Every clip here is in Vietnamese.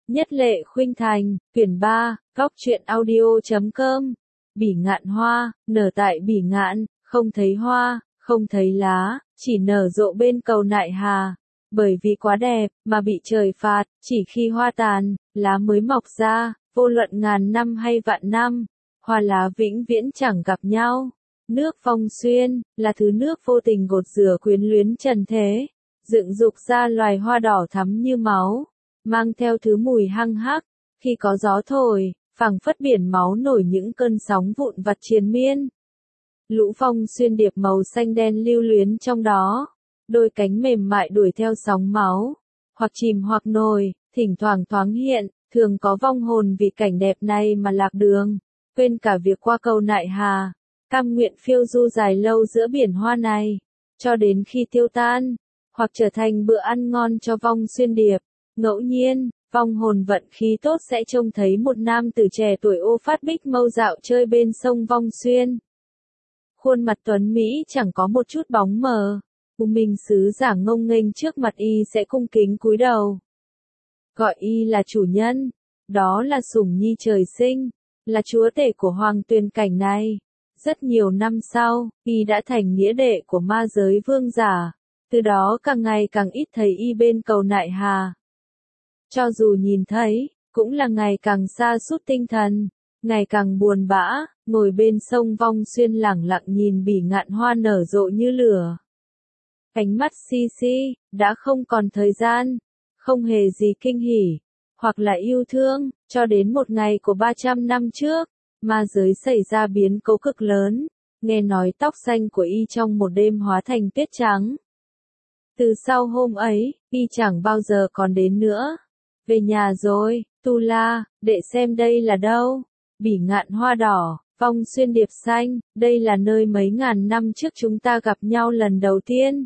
Nhất Lệ Khuynh Thành, quyển 3, Góc truyện audio.com. Bỉ ngạn hoa, nở tại Bỉ ngạn, không thấy hoa, không thấy lá, chỉ nở rộ bên cầu Nại Hà. Bởi vì quá đẹp, mà bị trời phạt, chỉ khi hoa tàn, lá mới mọc ra, vô luận ngàn năm hay vạn năm, hoa lá vĩnh viễn chẳng gặp nhau. Nước Phong Xuyên, là thứ nước vô tình gột rửa quyến luyến trần thế, dựng dục ra loài hoa đỏ thắm như máu, mang theo thứ mùi hăng hắc, khi có gió thổi, phảng phất biển máu nổi những cơn sóng vụn vặt triền miên. Lũ Phong Xuyên điệp màu xanh đen lưu luyến trong đó, đôi cánh mềm mại đuổi theo sóng máu, hoặc chìm hoặc nổi, thỉnh thoảng thoáng hiện, thường có vong hồn vì cảnh đẹp này mà lạc đường, quên cả việc qua cầu Nại Hà, cam nguyện phiêu du dài lâu giữa biển hoa này, cho đến khi tiêu tan, hoặc trở thành bữa ăn ngon cho Vong Xuyên điệp. Ngẫu nhiên, vong hồn vận khí tốt sẽ trông thấy một nam tử trẻ tuổi ô phát bích mâu dạo chơi bên sông Vong Xuyên. Khuôn mặt tuấn Mỹ chẳng có một chút bóng mờ, U Minh sứ giả ngông nghênh trước mặt y sẽ cung kính cúi đầu. Gọi y là chủ nhân, đó là sủng nhi trời sinh, là chúa tể của hoàng tuyền cảnh này. Rất nhiều năm sau, y đã thành nghĩa đệ của ma giới vương giả, từ đó càng ngày càng ít thấy y bên cầu Nại Hà. Cho dù nhìn thấy, cũng là ngày càng sa sút tinh thần, ngày càng buồn bã, ngồi bên sông Vong Xuyên lẳng lặng nhìn bỉ ngạn hoa nở rộ như lửa. Ánh mắt si si, đã không còn thời gian, không hề gì kinh hỉ, hoặc là yêu thương, cho đến một ngày của 300 năm trước, ma giới xảy ra biến cố cực lớn, nghe nói tóc xanh của y trong một đêm hóa thành tuyết trắng. Từ sau hôm ấy, y chẳng bao giờ còn đến nữa. Về nhà rồi, Tu La, đệ xem đây là đâu? Bỉ ngạn hoa đỏ, Vong Xuyên điệp xanh, đây là nơi mấy ngàn năm trước chúng ta gặp nhau lần đầu tiên.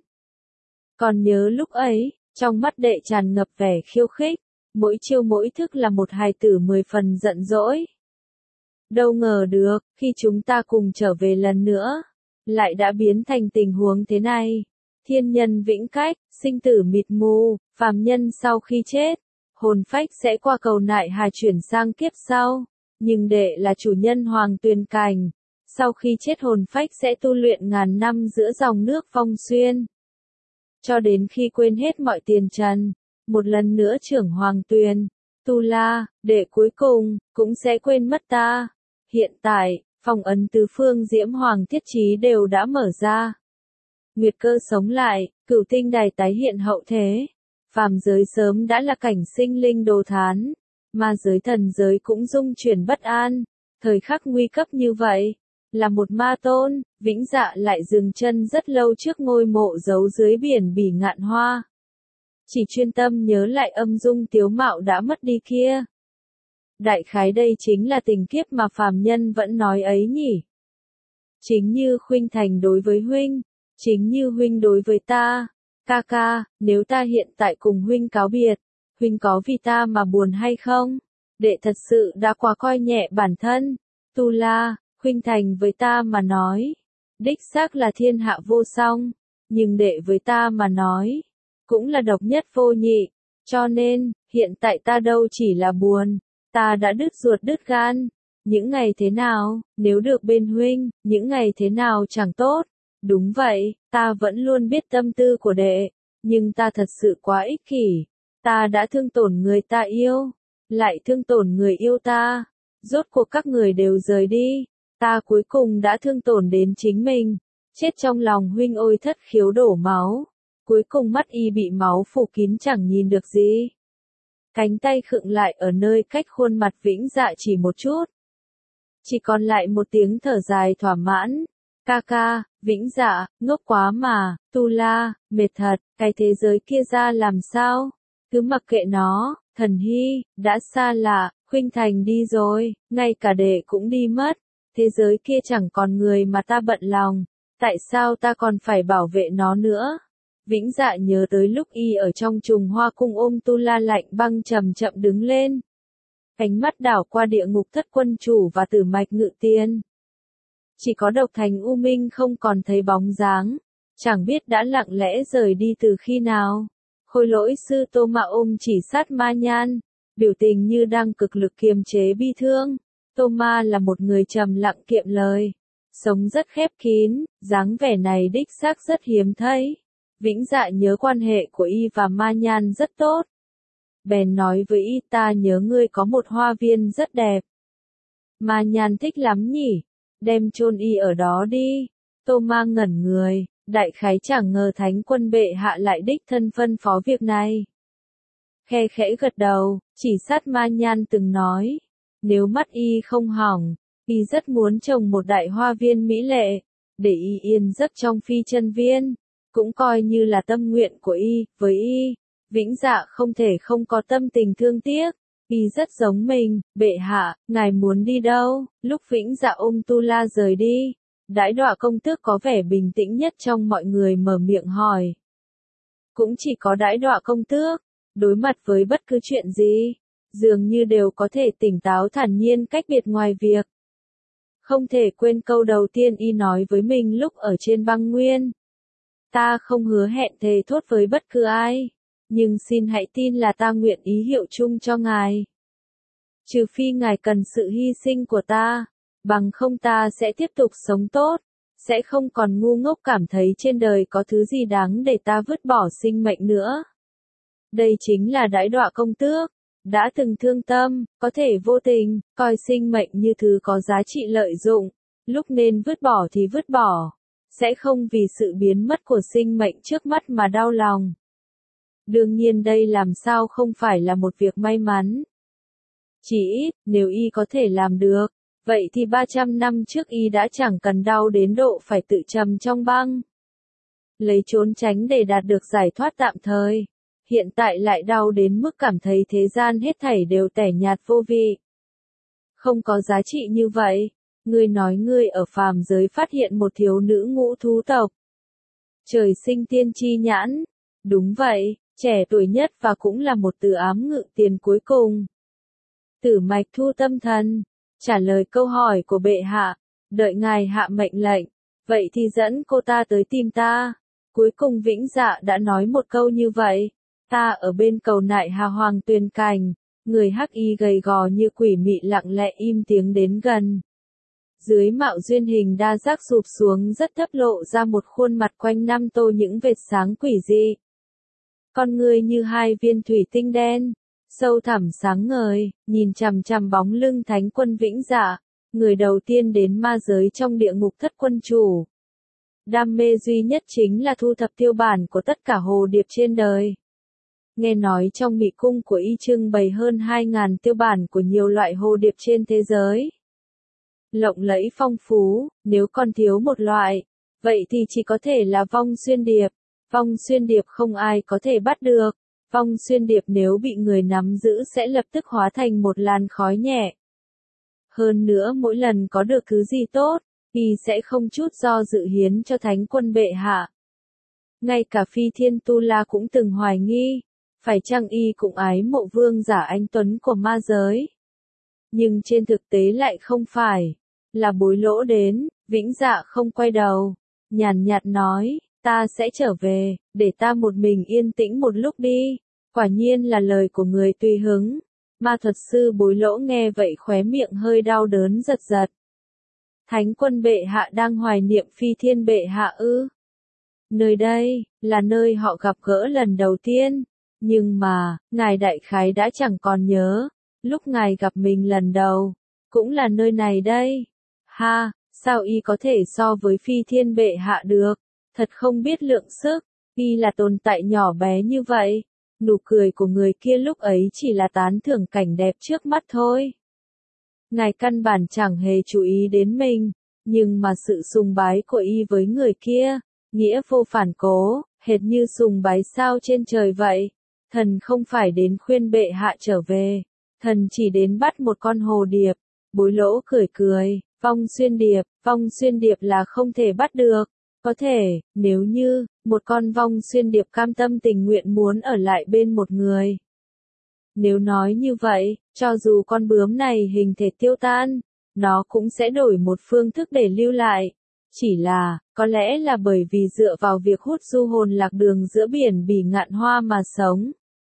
Còn nhớ lúc ấy, trong mắt đệ tràn ngập vẻ khiêu khích, mỗi chiêu mỗi thức là một hài tử 10 phần giận dỗi. Đâu ngờ được, khi chúng ta cùng trở về lần nữa, lại đã biến thành tình huống thế này. Thiên nhân vĩnh cách, sinh tử mịt mù, phàm nhân sau khi chết, hồn phách sẽ qua cầu Nại Hà chuyển sang kiếp sau, nhưng đệ là chủ nhân hoàng tuyền cảnh, sau khi chết hồn phách sẽ tu luyện ngàn năm giữa dòng nước Phong Xuyên. Cho đến khi quên hết mọi tiền trần, một lần nữa trưởng hoàng tuyền, Tu La, đệ cuối cùng, cũng sẽ quên mất ta. Hiện tại, phong ấn tứ phương diễm hoàng thiết chí đều đã mở ra. Nguyệt cơ sống lại, cửu tinh đài tái hiện hậu thế. Phàm giới sớm đã là cảnh sinh linh đồ thán, ma giới thần giới cũng rung chuyển bất an. Thời khắc nguy cấp như vậy, là một ma tôn, Vĩnh Dạ lại dừng chân rất lâu trước ngôi mộ giấu dưới biển bỉ ngạn hoa. Chỉ chuyên tâm nhớ lại âm dung tiếu mạo đã mất đi kia. Đại khái đây chính là tình kiếp mà phàm nhân vẫn nói ấy nhỉ. Chính như Khuynh Thành đối với huynh, chính như huynh đối với ta. Ca ca, nếu ta hiện tại cùng huynh cáo biệt, huynh có vì ta mà buồn hay không? Đệ thật sự đã quá coi nhẹ bản thân. Tu La, Khuynh Thành với ta mà nói, đích xác là thiên hạ vô song, nhưng đệ với ta mà nói, cũng là độc nhất vô nhị. Cho nên, hiện tại ta đâu chỉ là buồn, ta đã đứt ruột đứt gan. Những ngày thế nào, nếu được bên huynh, những ngày thế nào chẳng tốt. Đúng vậy, ta vẫn luôn biết tâm tư của đệ, nhưng ta thật sự quá ích kỷ. Ta đã thương tổn người ta yêu, lại thương tổn người yêu ta. Rốt cuộc các người đều rời đi, ta cuối cùng đã thương tổn đến chính mình. Chết trong lòng huynh ôi thất khiếu đổ máu. Cuối cùng mắt y bị máu phủ kín chẳng nhìn được gì. Cánh tay khựng lại ở nơi cách khuôn mặt Vĩnh Dạ chỉ một chút. Chỉ còn lại một tiếng thở dài thỏa mãn. Ca ca, Vĩnh Dạ, ngốc quá mà. Tu La, mệt thật, cái thế giới kia ra làm sao? Cứ mặc kệ nó. Thần Hy, đã xa lạ, Khuynh Thành đi rồi, ngay cả đệ cũng đi mất. Thế giới kia chẳng còn người mà ta bận lòng. Tại sao ta còn phải bảo vệ nó nữa? Vĩnh Dạ nhớ tới lúc y ở trong trùng hoa cung ôm Tu La lạnh băng chậm chậm đứng lên. Ánh mắt đảo qua địa ngục thất quân chủ và tử mạch ngự tiên. Chỉ có độc thành U Minh không còn thấy bóng dáng, chẳng biết đã lặng lẽ rời đi từ khi nào. Khôi lỗi sư Tô Mạ ôm chỉ sát ma nhan, biểu tình như đang cực lực kiềm chế bi thương. Thomas là một người trầm lặng kiệm lời, sống rất khép kín, dáng vẻ này đích xác rất hiếm thấy. Vĩnh Dạ nhớ quan hệ của y và Ma Nhan rất tốt. Bèn nói với y, ta nhớ ngươi có một hoa viên rất đẹp. Ma Nhan thích lắm nhỉ, đem chôn y ở đó đi. Thomas ngẩn người, đại khái chẳng ngờ Thánh Quân bệ hạ lại đích thân phân phó việc này. Khe khẽ gật đầu, chỉ sát Ma Nhan từng nói, nếu mắt y không hỏng, y rất muốn trồng một đại hoa viên mỹ lệ, để y yên giấc trong phi chân viên, cũng coi như là tâm nguyện của y. Với y, Vĩnh Dạ không thể không có tâm tình thương tiếc, y rất giống mình. Bệ hạ, ngài muốn đi đâu? Lúc Vĩnh Dạ ôm Tu La rời đi, Đãi Đọa công tước có vẻ bình tĩnh nhất trong mọi người mở miệng hỏi. Cũng chỉ có Đãi Đọa công tước, đối mặt với bất cứ chuyện gì, dường như đều có thể tỉnh táo thản nhiên cách biệt ngoài việc. Không thể quên câu đầu tiên y nói với mình lúc ở trên băng nguyên. Ta không hứa hẹn thề thốt với bất cứ ai, nhưng xin hãy tin là ta nguyện ý hiệu chung cho ngài. Trừ phi ngài cần sự hy sinh của ta, bằng không ta sẽ tiếp tục sống tốt, sẽ không còn ngu ngốc cảm thấy trên đời có thứ gì đáng để ta vứt bỏ sinh mệnh nữa. Đây chính là Đãi Đọa công tước, đã từng thương tâm, có thể vô tình, coi sinh mệnh như thứ có giá trị lợi dụng, lúc nên vứt bỏ thì vứt bỏ, sẽ không vì sự biến mất của sinh mệnh trước mắt mà đau lòng. Đương nhiên đây làm sao không phải là một việc may mắn. Chỉ ít, nếu y có thể làm được, vậy thì 300 năm trước y đã chẳng cần đau đến độ phải tự trầm trong băng. Lấy trốn tránh để đạt được giải thoát tạm thời. Hiện tại lại đau đến mức cảm thấy thế gian hết thảy đều tẻ nhạt vô vị. Không có giá trị như vậy. Ngươi nói ngươi ở phàm giới phát hiện một thiếu nữ ngũ thú tộc. Trời sinh tiên tri nhãn. Đúng vậy, trẻ tuổi nhất và cũng là một từ ám ngự tiền cuối cùng. Tử Mạch thu tâm thần, trả lời câu hỏi của bệ hạ, đợi ngài hạ mệnh lệnh, vậy thì dẫn cô ta tới tìm ta. Cuối cùng Vĩnh Dạ đã nói một câu như vậy. Ta ở bên cầu nại Hà Hoàng Tuyền Cảnh, người hắc y gầy gò như quỷ mị lặng lẽ im tiếng đến gần. Dưới mạo duyên hình đa giác sụp xuống rất thấp lộ ra một khuôn mặt quanh năm tô những vệt sáng quỷ dị. Con người như hai viên thủy tinh đen, sâu thẳm sáng ngời, nhìn chằm chằm bóng lưng Thánh Quân Vĩnh Dạ, người đầu tiên đến ma giới trong địa ngục thất quân chủ. Đam mê duy nhất chính là thu thập tiêu bản của tất cả hồ điệp trên đời. Nghe nói trong mị cung của y trưng bày hơn 2.000 tiêu bản của nhiều loại hồ điệp trên thế giới. Lộng lẫy phong phú, nếu còn thiếu một loại, vậy thì chỉ có thể là vong xuyên điệp. Vong xuyên điệp không ai có thể bắt được. Vong xuyên điệp nếu bị người nắm giữ sẽ lập tức hóa thành một làn khói nhẹ. Hơn nữa mỗi lần có được thứ gì tốt, y sẽ không chút do dự hiến cho Thánh Quân bệ hạ. Ngay cả Phi Thiên Tu La cũng từng hoài nghi, phải chăng y cũng ái mộ vương giả anh tuấn của ma giới. Nhưng trên thực tế lại không phải, là bối lỗ đến. Vĩnh Dạ không quay đầu, nhàn nhạt nói, ta sẽ trở về, để ta một mình yên tĩnh một lúc đi. Quả nhiên là lời của người tùy hứng. Ma thuật sư Bối Lỗ nghe vậy khóe miệng hơi đau đớn giật giật. Thánh Quân bệ hạ đang hoài niệm Phi Thiên bệ hạ ư? Nơi đây, là nơi họ gặp gỡ lần đầu tiên. Nhưng mà, ngài đại khái đã chẳng còn nhớ, lúc ngài gặp mình lần đầu, cũng là nơi này đây. Ha, sao y có thể so với Phi Thiên bệ hạ được? Thật không biết lượng sức, y là tồn tại nhỏ bé như vậy. Nụ cười của người kia lúc ấy chỉ là tán thưởng cảnh đẹp trước mắt thôi. Ngài căn bản chẳng hề chú ý đến mình, nhưng mà sự sùng bái của y với người kia, nghĩa vô phản cố, hệt như sùng bái sao trên trời vậy. Thần không phải đến khuyên bệ hạ trở về, thần chỉ đến bắt một con hồ điệp. Bối Lỗ cười cười, vong xuyên điệp là không thể bắt được. Có thể, nếu như, một con vong xuyên điệp cam tâm tình nguyện muốn ở lại bên một người. Nếu nói như vậy, cho dù con bướm này hình thể tiêu tan, nó cũng sẽ đổi một phương thức để lưu lại. Chỉ là, có lẽ là bởi vì dựa vào việc hút du hồn lạc đường giữa biển Bỉ Ngạn Hoa mà sống.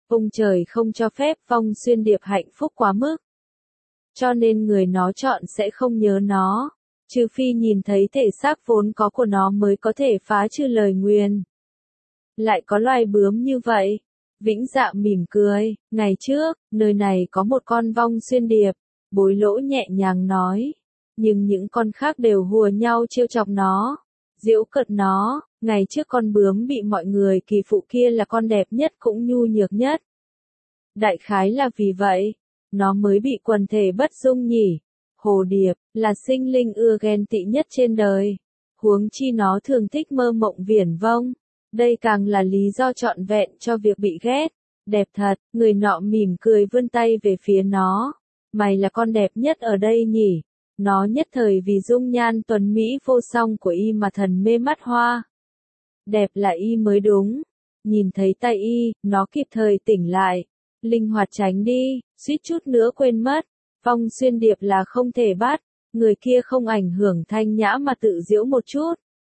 Ông trời không cho phép Vong Xuyên Điệp hạnh phúc quá mức. Cho nên người nó chọn sẽ không nhớ nó, trừ phi nhìn thấy thể xác vốn có của nó mới có thể phá trừ lời nguyền. Lại có loài bướm như vậy. Vĩnh Dạ mỉm cười, ngày trước, nơi này có một con Vong Xuyên Điệp, Bối Lỗ nhẹ nhàng nói. Nhưng những con khác đều hùa nhau trêu chọc nó, giễu cợt nó, ngày trước con bướm bị mọi người kỳ phụ kia là con đẹp nhất cũng nhu nhược nhất. Đại khái là vì vậy, nó mới bị quần thể bất dung nhỉ. Hồ điệp, là sinh linh ưa ghen tị nhất trên đời. Huống chi nó thường thích mơ mộng viển vông. Đây càng là lý do trọn vẹn cho việc bị ghét. Đẹp thật, người nọ mỉm cười vươn tay về phía nó. Mày là con đẹp nhất ở đây nhỉ? Nó nhất thời vì dung nhan tuấn mỹ vô song của y mà thần mê mắt hoa. Đẹp là y mới đúng. Nhìn thấy tay y, nó kịp thời tỉnh lại. Linh hoạt tránh đi, suýt chút nữa quên mất. Vong Xuyên Điệp là không thể bắt. Người kia không ảnh hưởng thanh nhã mà tự giễu một chút.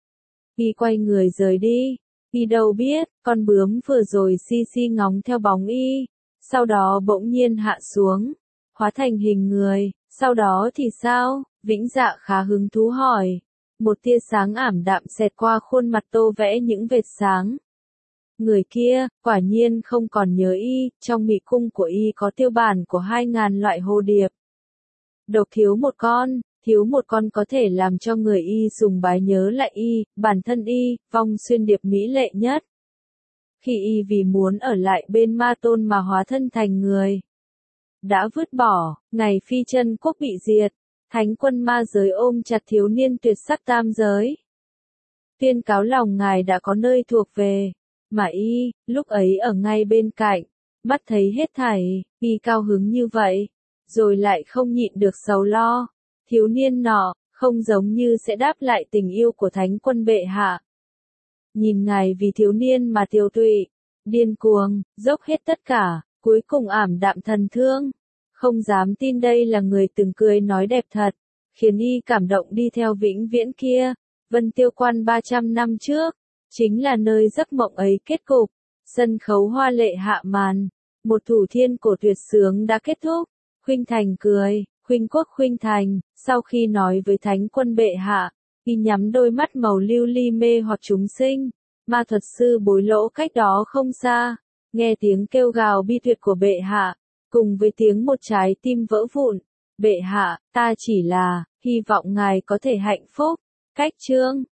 Y quay người rời đi. Y đâu biết, con bướm vừa rồi si si ngóng theo bóng y. Sau đó bỗng nhiên hạ xuống. Hóa thành hình người. Sau đó thì sao? Vĩnh Dạ khá hứng thú hỏi. Một tia sáng ảm đạm xẹt qua khuôn mặt tô vẽ những vệt sáng. Người kia, quả nhiên không còn nhớ y, trong mị cung của y có tiêu bản của 2000 loại hồ điệp. Độc thiếu một con có thể làm cho người y sùng bái nhớ lại y, bản thân y, Vong Xuyên Điệp mỹ lệ nhất. Khi y vì muốn ở lại bên ma tôn mà hóa thân thành người. Đã vứt bỏ, ngày phi chân quốc bị diệt, thánh quân ma giới ôm chặt thiếu niên tuyệt sắc tam giới. Tuyên cáo lòng ngài đã có nơi thuộc về, mà y, lúc ấy ở ngay bên cạnh, mắt thấy hết thảy, y cao hứng như vậy, rồi lại không nhịn được sầu lo. Thiếu niên nọ, không giống như sẽ đáp lại tình yêu của thánh quân bệ hạ. Nhìn ngài vì thiếu niên mà tiêu tụy, điên cuồng, dốc hết tất cả, cuối cùng ảm đạm thần thương. Không dám tin đây là người từng cười nói đẹp thật, khiến y cảm động đi theo vĩnh viễn kia. Vân Tiêu Quan 300 năm trước, chính là nơi giấc mộng ấy kết cục. Sân khấu hoa lệ hạ màn, một thủ thiên cổ tuyệt sướng đã kết thúc. Khuynh Thành cười, Khuynh Quốc Khuynh Thành, sau khi nói với thánh quân bệ hạ, y nhắm đôi mắt màu lưu ly mê hoặc chúng sinh. Ma thuật sư Bối Lỗ cách đó không xa, nghe tiếng kêu gào bi tuyệt của bệ hạ, cùng với tiếng một trái tim vỡ vụn. Bệ hạ, ta chỉ là, hy vọng ngài có thể hạnh phúc. Cách chương